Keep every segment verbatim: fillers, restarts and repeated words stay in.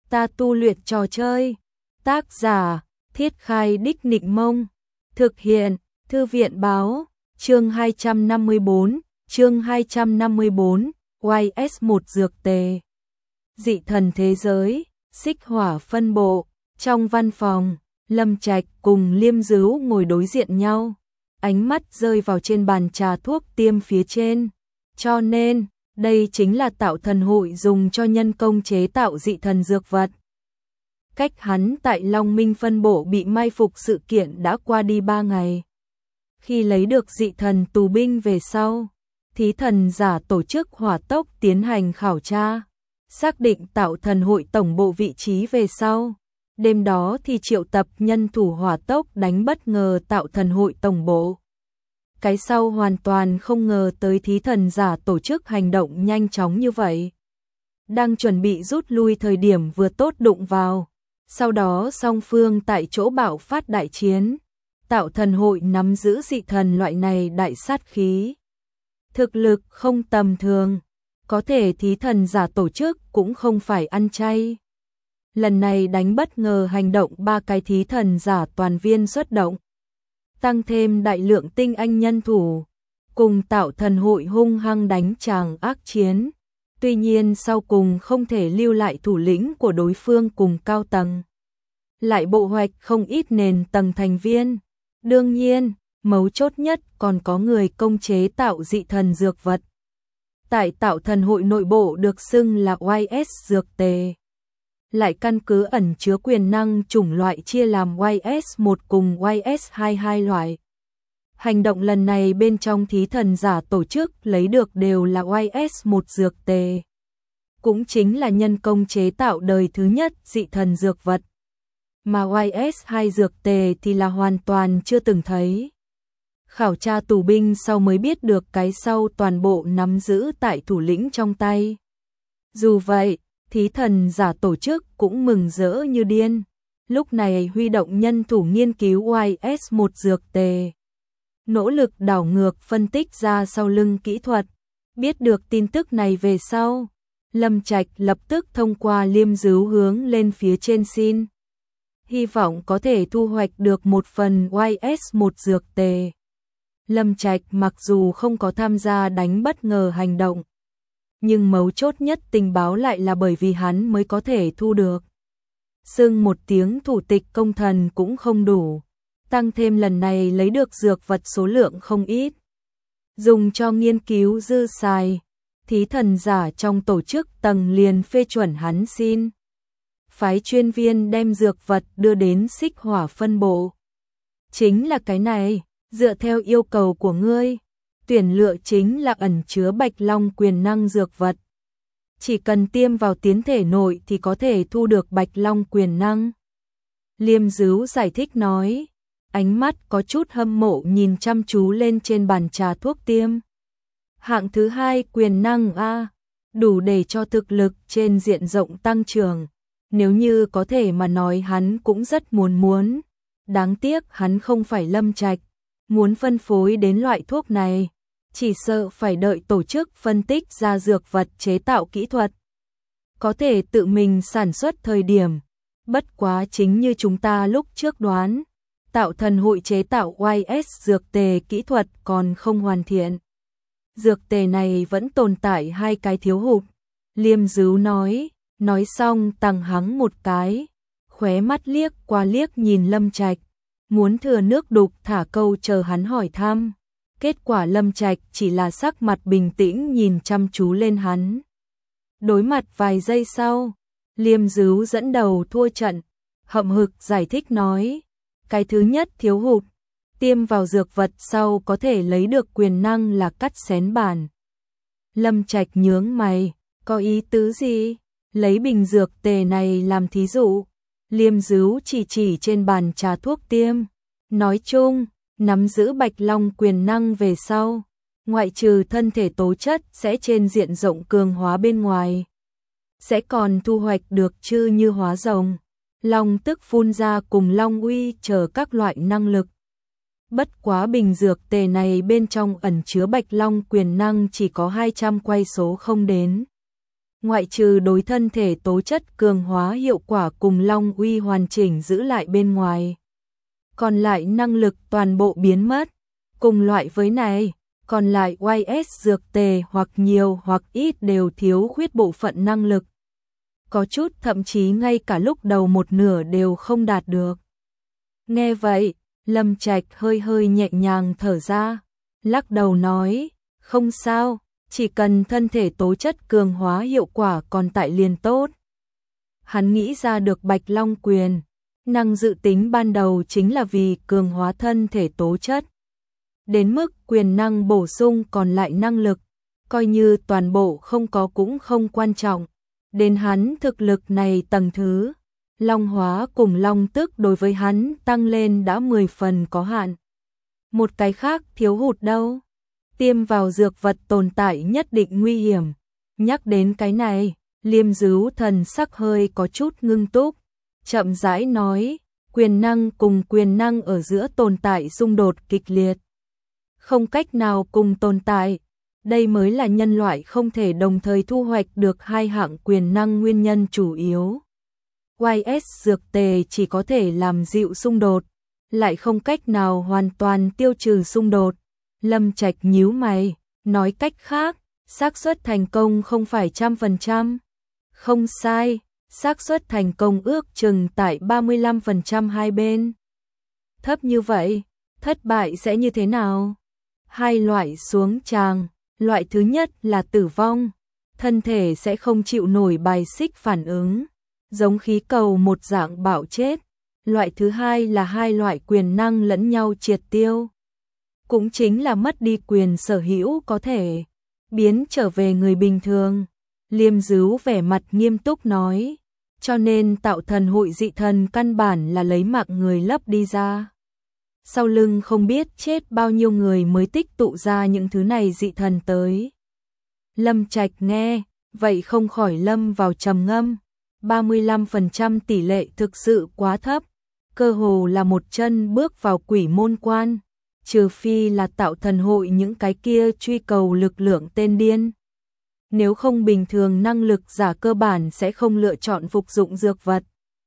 Ta tu luyện trò chơi. Tác giả, Thiết Khai Đích Nịnh Mông. Thực hiện, Thư viện Báo. Chương hai trăm năm mươi bốn, chương hai trăm năm mươi bốn, Y S một dược tề. Dị thần thế giới, xích hỏa phân bộ. Trong văn phòng, Lâm Trạch cùng Liêm Dứu ngồi đối diện nhau. Ánh mắt rơi vào trên bàn trà thuốc tiêm phía trên. Cho nên, đây chính là Tạo Thần Hội dùng cho nhân công chế tạo dị thần dược vật. Cách hắn tại Long Minh phân bộ bị mai phục sự kiện đã qua đi ba ngày. Khi lấy được dị thần tù binh về sau, thí thần giả tổ chức hỏa tốc tiến hành khảo tra, xác định Tạo Thần Hội tổng bộ vị trí về sau. Đêm đó thì triệu tập nhân thủ hỏa tốc đánh bất ngờ Tạo Thần Hội tổng bộ. Cái sau hoàn toàn không ngờ tới thí thần giả tổ chức hành động nhanh chóng như vậy. Đang chuẩn bị rút lui thời điểm vừa tốt đụng vào. Sau đó song phương tại chỗ bạo phát đại chiến. Tạo Thần Hội nắm giữ dị thần loại này đại sát khí. Thực lực không tầm thường. Có thể thí thần giả tổ chức cũng không phải ăn chay. Lần này đánh bất ngờ hành động ba cái thí thần giả toàn viên xuất động. Tăng thêm đại lượng tinh anh nhân thủ. Cùng Tạo Thần Hội hung hăng đánh tràng ác chiến. Tuy nhiên sau cùng không thể lưu lại thủ lĩnh của đối phương cùng cao tầng. Lại bộ hoạch không ít nền tầng thành viên. Đương nhiên, mấu chốt nhất còn có người công chế tạo dị thần dược vật. Tại Tạo Thần Hội nội bộ được xưng là Y S dược tề. Lại căn cứ ẩn chứa quyền năng chủng loại chia làm Y S một cùng Y S hai hai loại. Hành động lần này bên trong thí thần giả tổ chức lấy được đều là Y S một dược tề. Cũng chính là nhân công chế tạo đời thứ nhất dị thần dược vật. Mà Y S hai dược tề thì là hoàn toàn chưa từng thấy. Khảo tra tù binh sau mới biết được cái sau toàn bộ nắm giữ tại thủ lĩnh trong tay. Dù vậy, thí thần giả tổ chức cũng mừng rỡ như điên. Lúc này huy động nhân thủ nghiên cứu Y S một dược tề. Nỗ lực đảo ngược phân tích ra sau lưng kỹ thuật. Biết được tin tức này về sau, Lâm Trạch lập tức thông qua Liêm Dứu hướng lên phía trên xin. Hy vọng có thể thu hoạch được một phần Y S một dược tề. Lâm Trạch mặc dù không có tham gia đánh bất ngờ hành động, nhưng mấu chốt nhất tình báo lại là bởi vì hắn mới có thể thu được. Xưng một tiếng thủ tịch công thần cũng không đủ, tăng thêm lần này lấy được dược vật số lượng không ít. Dùng cho nghiên cứu dư xài, thí thần giả trong tổ chức tầng liền phê chuẩn hắn xin. Phái chuyên viên đem dược vật đưa đến xích hỏa phân bộ. Chính là cái này, dựa theo yêu cầu của ngươi, tuyển lựa chính là ẩn chứa bạch long quyền năng dược vật. Chỉ cần tiêm vào tiến thể nội thì có thể thu được bạch long quyền năng. Liêm Dứu giải thích nói, ánh mắt có chút hâm mộ nhìn chăm chú lên trên bàn trà thuốc tiêm. Hạng thứ hai quyền năng A, đủ để cho thực lực trên diện rộng tăng trưởng. Nếu như có thể mà nói hắn cũng rất muốn muốn. Đáng tiếc hắn không phải Lâm Trạch. Muốn phân phối đến loại thuốc này, chỉ sợ phải đợi tổ chức phân tích ra dược vật chế tạo kỹ thuật. Có thể tự mình sản xuất thời điểm. Bất quá chính như chúng ta lúc trước đoán, Tạo Thần Hội chế tạo Y S dược tề kỹ thuật còn không hoàn thiện. Dược tề này vẫn tồn tại hai cái thiếu hụt. Liêm Dứu nói, nói xong tăng hắng một cái, khóe mắt liếc qua liếc nhìn Lâm Trạch. Muốn thừa nước đục thả câu chờ hắn hỏi thăm. Kết quả Lâm Trạch chỉ là sắc mặt bình tĩnh nhìn chăm chú lên hắn. Đối mặt vài giây sau, Liêm Dứu dẫn đầu thua trận, hậm hực giải thích nói. Cái thứ nhất thiếu hụt, tiêm vào dược vật sau có thể lấy được quyền năng là cắt xén bản. Lâm Trạch nhướng mày, có ý tứ gì? Lấy bình dược tề này làm thí dụ. Liêm Dứu chỉ chỉ trên bàn trà thuốc tiêm. Nói chung, nắm giữ bạch long quyền năng về sau, ngoại trừ thân thể tố chất sẽ trên diện rộng cường hóa bên ngoài, sẽ còn thu hoạch được chư như hóa rồng, long tức phun ra cùng long uy chờ các loại năng lực. Bất quá bình dược tề này bên trong ẩn chứa bạch long quyền năng chỉ có hai trăm quay số không đến. Ngoại trừ đối thân thể tố chất cường hóa hiệu quả cùng long uy hoàn chỉnh giữ lại bên ngoài. Còn lại năng lực toàn bộ biến mất. Cùng loại với này, còn lại Y S dược tề hoặc nhiều hoặc ít đều thiếu khuyết bộ phận năng lực. Có chút thậm chí ngay cả lúc đầu một nửa đều không đạt được. Nghe vậy, Lâm Trạch hơi hơi nhẹ nhàng thở ra, lắc đầu nói, không sao, chỉ cần thân thể tố chất cường hóa hiệu quả còn tại liền tốt. Hắn nghĩ ra được Bạch Long quyền, năng dự tính ban đầu chính là vì cường hóa thân thể tố chất. Đến mức quyền năng bổ sung còn lại năng lực, coi như toàn bộ không có cũng không quan trọng. Đến hắn thực lực này tầng thứ, long hóa cùng long tức đối với hắn tăng lên đã mười phần có hạn. Một cái khác thiếu hụt đâu? Tiêm vào dược vật tồn tại nhất định nguy hiểm. Nhắc đến cái này, Liêm Dứu thần sắc hơi có chút ngưng túc, chậm rãi nói, quyền năng cùng quyền năng ở giữa tồn tại xung đột kịch liệt. Không cách nào cùng tồn tại. Đây mới là nhân loại không thể đồng thời thu hoạch được hai hạng quyền năng nguyên nhân chủ yếu. Y S dược tề chỉ có thể làm dịu xung đột, lại không cách nào hoàn toàn tiêu trừ xung đột. Lâm Trạch nhíu mày, nói cách khác, xác suất thành công không phải trăm phần trăm. Không sai, xác suất thành công ước chừng tại ba mươi lăm phần trăm hai bên. Thấp như vậy, thất bại sẽ như thế nào? Hai loại xuống tràng. Loại thứ nhất là tử vong, thân thể sẽ không chịu nổi bài xích phản ứng, giống khí cầu một dạng bạo chết. Loại thứ hai là hai loại quyền năng lẫn nhau triệt tiêu, cũng chính là mất đi quyền sở hữu có thể biến trở về người bình thường. Liêm Dứu vẻ mặt nghiêm túc nói, cho nên tạo thần hội dị thần căn bản là lấy mạng người lấp đi ra. Sau lưng không biết chết bao nhiêu người mới tích tụ ra những thứ này dị thần tới. Lâm Trạch nghe, vậy không khỏi lâm vào trầm ngâm. ba mươi lăm phần trăm tỷ lệ thực sự quá thấp, cơ hồ là một chân bước vào quỷ môn quan, trừ phi là tạo thần hội những cái kia truy cầu lực lượng tên điên. Nếu không bình thường năng lực giả cơ bản sẽ không lựa chọn phục dụng dược vật.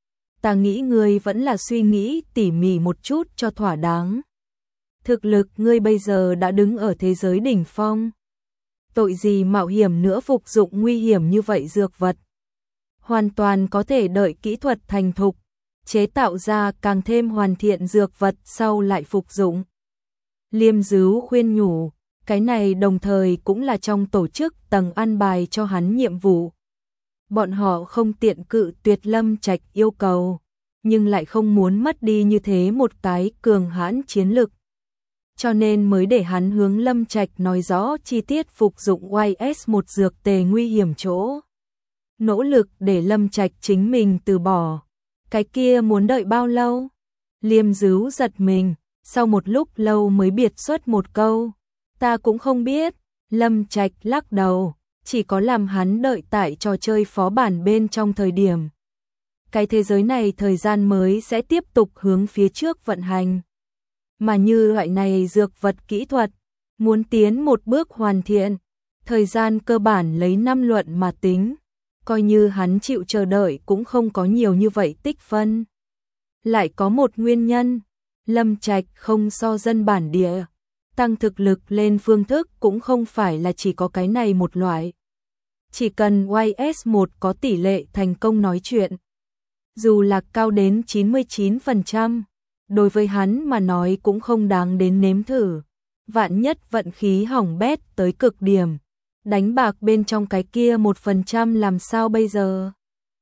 Ta nghĩ ngươi vẫn là suy nghĩ tỉ mỉ một chút cho thỏa đáng. Thực lực ngươi bây giờ đã đứng ở thế giới đỉnh phong. Tội gì mạo hiểm nữa phục dụng nguy hiểm như vậy dược vật. Hoàn toàn có thể đợi kỹ thuật thành thục, chế tạo ra càng thêm hoàn thiện dược vật sau lại phục dụng. Liêm Dứu khuyên nhủ, cái này đồng thời cũng là trong tổ chức tầng an bài cho hắn nhiệm vụ. Bọn họ không tiện cự tuyệt Lâm Trạch yêu cầu, nhưng lại không muốn mất đi như thế một cái cường hãn chiến lực. Cho nên mới để hắn hướng Lâm Trạch nói rõ chi tiết phục dụng Y S một dược tề nguy hiểm chỗ. Nỗ lực để Lâm Trạch chính mình từ bỏ. Cái kia muốn đợi bao lâu? Liêm Dứu giật mình, sau một lúc lâu mới biệt xuất một câu. Ta cũng không biết. Lâm Trạch lắc đầu, chỉ có làm hắn đợi tại trò chơi phó bản bên trong thời điểm. Cái thế giới này thời gian mới sẽ tiếp tục hướng phía trước vận hành. Mà như loại này dược vật kỹ thuật, muốn tiến một bước hoàn thiện, thời gian cơ bản lấy năm luận mà tính, coi như hắn chịu chờ đợi cũng không có nhiều như vậy tích phân. Lại có một nguyên nhân, Lâm Trạch không so dân bản địa, tăng thực lực lên phương thức cũng không phải là chỉ có cái này một loại. Chỉ cần Y S một có tỷ lệ thành công nói chuyện, dù là cao đến chín mươi chín phần trăm, đối với hắn mà nói cũng không đáng đến nếm thử. Vạn nhất vận khí hỏng bét tới cực điểm, đánh bạc bên trong cái kia một phần trăm làm sao bây giờ?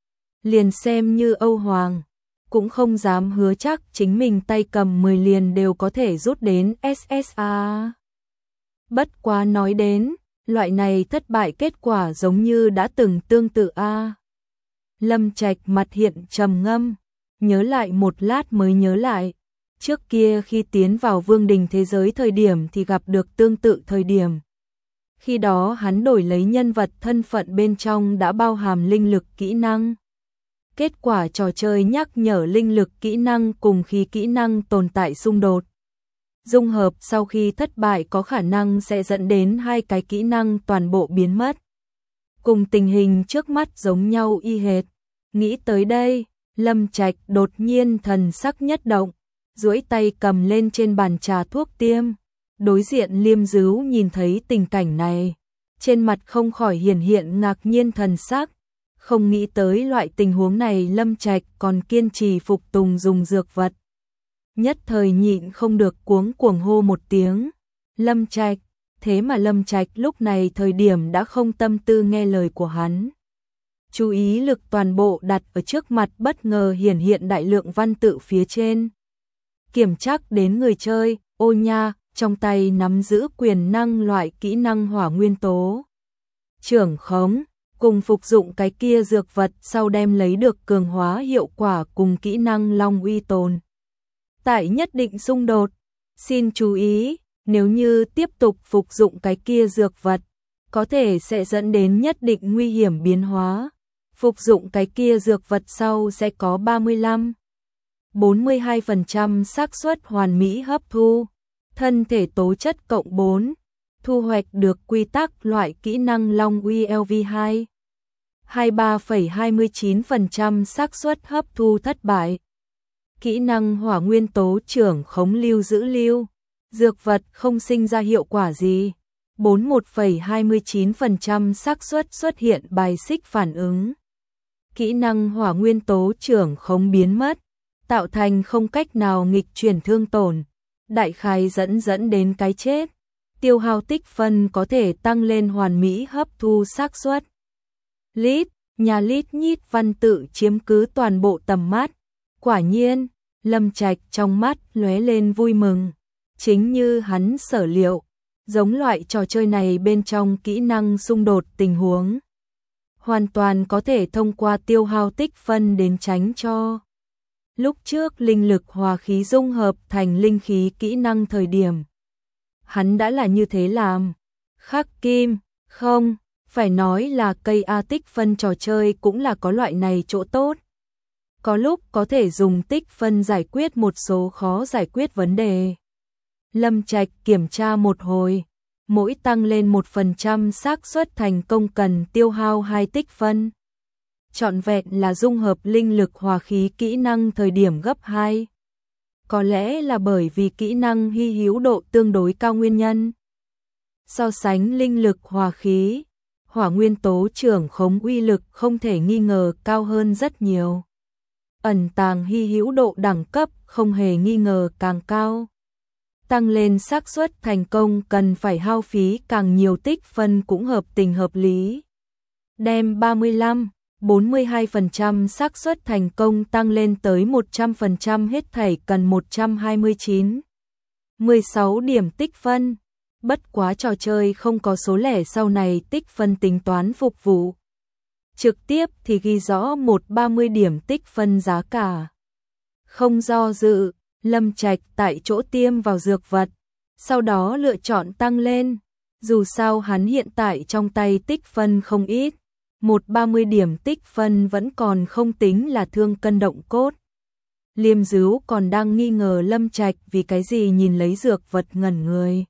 Liền xem như Âu Hoàng, cũng không dám hứa chắc chính mình tay cầm mười liền đều có thể rút đến S S A. Bất quá nói đến, loại này thất bại kết quả giống như đã từng tương tự a. Lâm Trạch mặt hiện trầm ngâm, nhớ lại một lát mới nhớ lại. Trước kia khi tiến vào vương đình thế giới thời điểm thì gặp được tương tự thời điểm. Khi đó hắn đổi lấy nhân vật thân phận bên trong đã bao hàm linh lực kỹ năng. Kết quả trò chơi nhắc nhở linh lực kỹ năng cùng khí kỹ năng tồn tại xung đột. Dung hợp sau khi thất bại có khả năng sẽ dẫn đến hai cái kỹ năng toàn bộ biến mất. cùng tình hình trước mắt giống nhau y hệt. Nghĩ tới đây, Lâm Trạch đột nhiên thần sắc nhất động, duỗi tay cầm lên trên bàn trà thuốc tiêm. Đối diện Liêm Dứu nhìn thấy tình cảnh này, trên mặt không khỏi hiển hiện ngạc nhiên thần sắc, không nghĩ tới loại tình huống này Lâm Trạch còn kiên trì phục tùng dùng dược vật. Nhất thời nhịn không được cuống cuồng hô một tiếng, Lâm Trạch, thế mà Lâm Trạch lúc này thời điểm đã không tâm tư nghe lời của hắn. Chú ý lực toàn bộ đặt ở trước mặt, bất ngờ hiển hiện đại lượng văn tự phía trên. Kiểm tra đến người chơi, ô nha, trong tay nắm giữ quyền năng loại kỹ năng hỏa nguyên tố. Trưởng khống, cùng phục dụng cái kia dược vật sau đem lấy được cường hóa hiệu quả cùng kỹ năng long uy tồn. Tại nhất định xung đột, xin chú ý, nếu như tiếp tục phục dụng cái kia dược vật, có thể sẽ dẫn đến nhất định nguy hiểm biến hóa. Phục dụng cái kia dược vật sau sẽ có ba mươi lăm đến bốn mươi hai phần trăm xác suất hoàn mỹ hấp thu thân thể tố chất cộng bốn, thu hoạch được quy tắc loại kỹ năng Long Uy L V hai. hai mươi ba phẩy hai mươi chín phần trăm xác suất hấp thu thất bại. Kỹ năng hỏa nguyên tố trưởng khống lưu giữ lưu, dược vật không sinh ra hiệu quả gì. bốn mươi mốt phẩy hai mươi chín phần trăm xác suất xuất hiện bài xích phản ứng. Kỹ năng hỏa nguyên tố trưởng khống biến mất, tạo thành không cách nào nghịch chuyển thương tổn, đại khái dẫn dẫn đến cái chết. Tiêu hao tích phân có thể tăng lên hoàn mỹ hấp thu xác suất. Lít, nhà lít nhít văn tự chiếm cứ toàn bộ tầm mắt. Quả nhiên, Lâm Trạch trong mắt lóe lên vui mừng. Chính như hắn sở liệu, giống loại trò chơi này bên trong kỹ năng xung đột tình huống, hoàn toàn có thể thông qua tiêu hao tích phân đến tránh cho. Lúc trước linh lực hòa khí dung hợp thành linh khí kỹ năng thời điểm, hắn đã là như thế làm. Khắc kim, không, phải nói là cây A tích phân trò chơi cũng là có loại này chỗ tốt. Có lúc có thể dùng tích phân giải quyết một số khó giải quyết vấn đề. Lâm Trạch kiểm tra một hồi, mỗi tăng lên một phần trăm xác suất thành công cần tiêu hao hai tích phân. Trọn vẹn là dung hợp linh lực hòa khí kỹ năng thời điểm gấp hai. Có lẽ là bởi vì kỹ năng hy hữu độ tương đối cao nguyên nhân. So sánh linh lực hòa khí, hỏa nguyên tố trưởng khống uy lực không thể nghi ngờ cao hơn rất nhiều. Ẩn tàng hy hữu độ đẳng cấp không hề nghi ngờ càng cao. Tăng lên xác suất thành công cần phải hao phí càng nhiều tích phân cũng hợp tình hợp lý. Đem ba mươi lăm đến bốn mươi hai phần trăm xác suất thành công tăng lên tới một trăm phần trăm hết thảy cần một trăm hai mươi chín phẩy mười sáu điểm tích phân. Bất quá trò chơi không có số lẻ sau này tích phân tính toán phục vụ. Trực tiếp thì ghi rõ một trăm ba mươi điểm tích phân giá cả. Không do dự, Lâm Trạch tại chỗ tiêm vào dược vật, sau đó lựa chọn tăng lên. Dù sao hắn hiện tại trong tay tích phân không ít, một trăm ba mươi điểm tích phân vẫn còn không tính là thương cân động cốt. Liêm Dứu còn đang nghi ngờ Lâm Trạch vì cái gì nhìn lấy dược vật ngẩn người.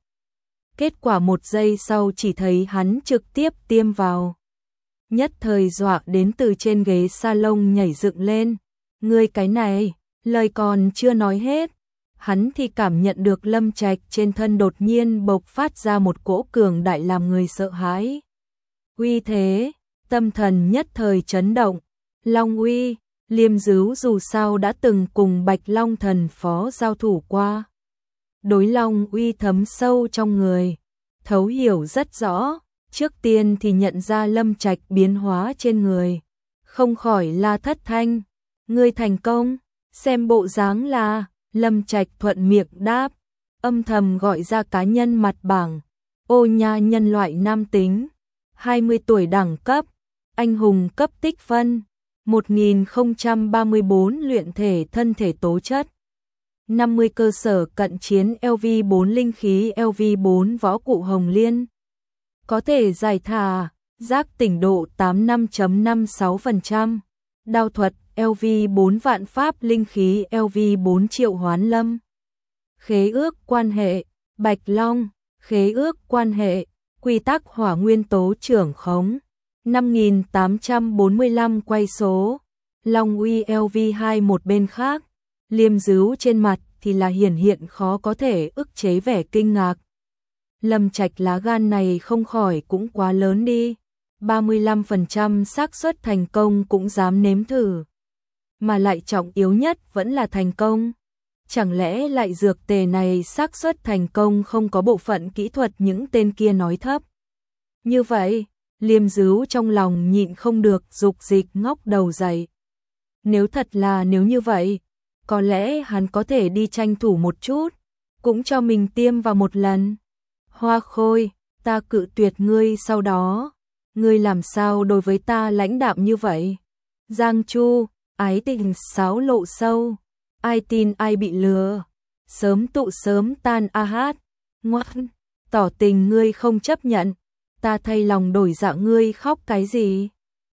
Kết quả một giây sau chỉ thấy hắn trực tiếp tiêm vào. Nhất thời dọa đến từ trên ghế salon nhảy dựng lên. Ngươi cái này, lời còn chưa nói hết. Hắn thì cảm nhận được Lâm Trạch trên thân đột nhiên bộc phát ra một cỗ cường đại làm người sợ hãi. Uy thế, tâm thần nhất thời chấn động. Long uy, Liêm Dứu dù sao đã từng cùng Bạch Long thần phó giao thủ qua. Đối Long uy thấm sâu trong người, thấu hiểu rất rõ. Trước tiên thì nhận ra Lâm Trạch biến hóa trên người, không khỏi la thất thanh. Ngươi thành công, xem bộ dáng là. Lâm Trạch thuận miệng đáp, âm thầm gọi ra cá nhân mặt bảng. Ô nha, nhân loại nam tính, hai mươi tuổi, đẳng cấp anh hùng, cấp tích phân một nghìn không trăm ba mươi bốn, luyện thể thân thể tố chất năm mươi, cơ sở cận chiến L V bốn, linh khí L V bốn, võ cụ hồng liên, có thể giải thả, giác tỉnh độ tám mươi lăm phẩy năm mươi sáu phần trăm, đao thuật L V bốn, vạn pháp linh khí L V bốn, triệu hoán lâm. Khế ước quan hệ, Bạch Long, khế ước quan hệ, quy tắc hỏa nguyên tố trưởng khống, năm nghìn tám trăm bốn mươi lăm quay số. Long uy L V hai một bên khác, Liêm Dứu trên mặt thì là hiển hiện khó có thể ức chế vẻ kinh ngạc. Lâm Trạch lá gan này không khỏi cũng quá lớn đi, ba mươi lăm phần trăm xác suất thành công cũng dám nếm thử. Mà lại trọng yếu nhất vẫn là thành công. Chẳng lẽ lại dược tề này xác suất thành công không có bộ phận kỹ thuật những tên kia nói thấp. Như vậy, Liêm Dứu trong lòng nhịn không được dục dịch ngóc đầu dậy. Nếu thật là nếu như vậy, có lẽ hắn có thể đi tranh thủ một chút, cũng cho mình tiêm vào một lần. Hoa Khôi, ta cự tuyệt ngươi sau đó, ngươi làm sao đối với ta lãnh đạm như vậy? Giang Chu, ái tình sáo lộ sâu, ai tin ai bị lừa, sớm tụ sớm tan a hát, ngoan, tỏ tình ngươi không chấp nhận, ta thay lòng đổi dạ ngươi khóc cái gì?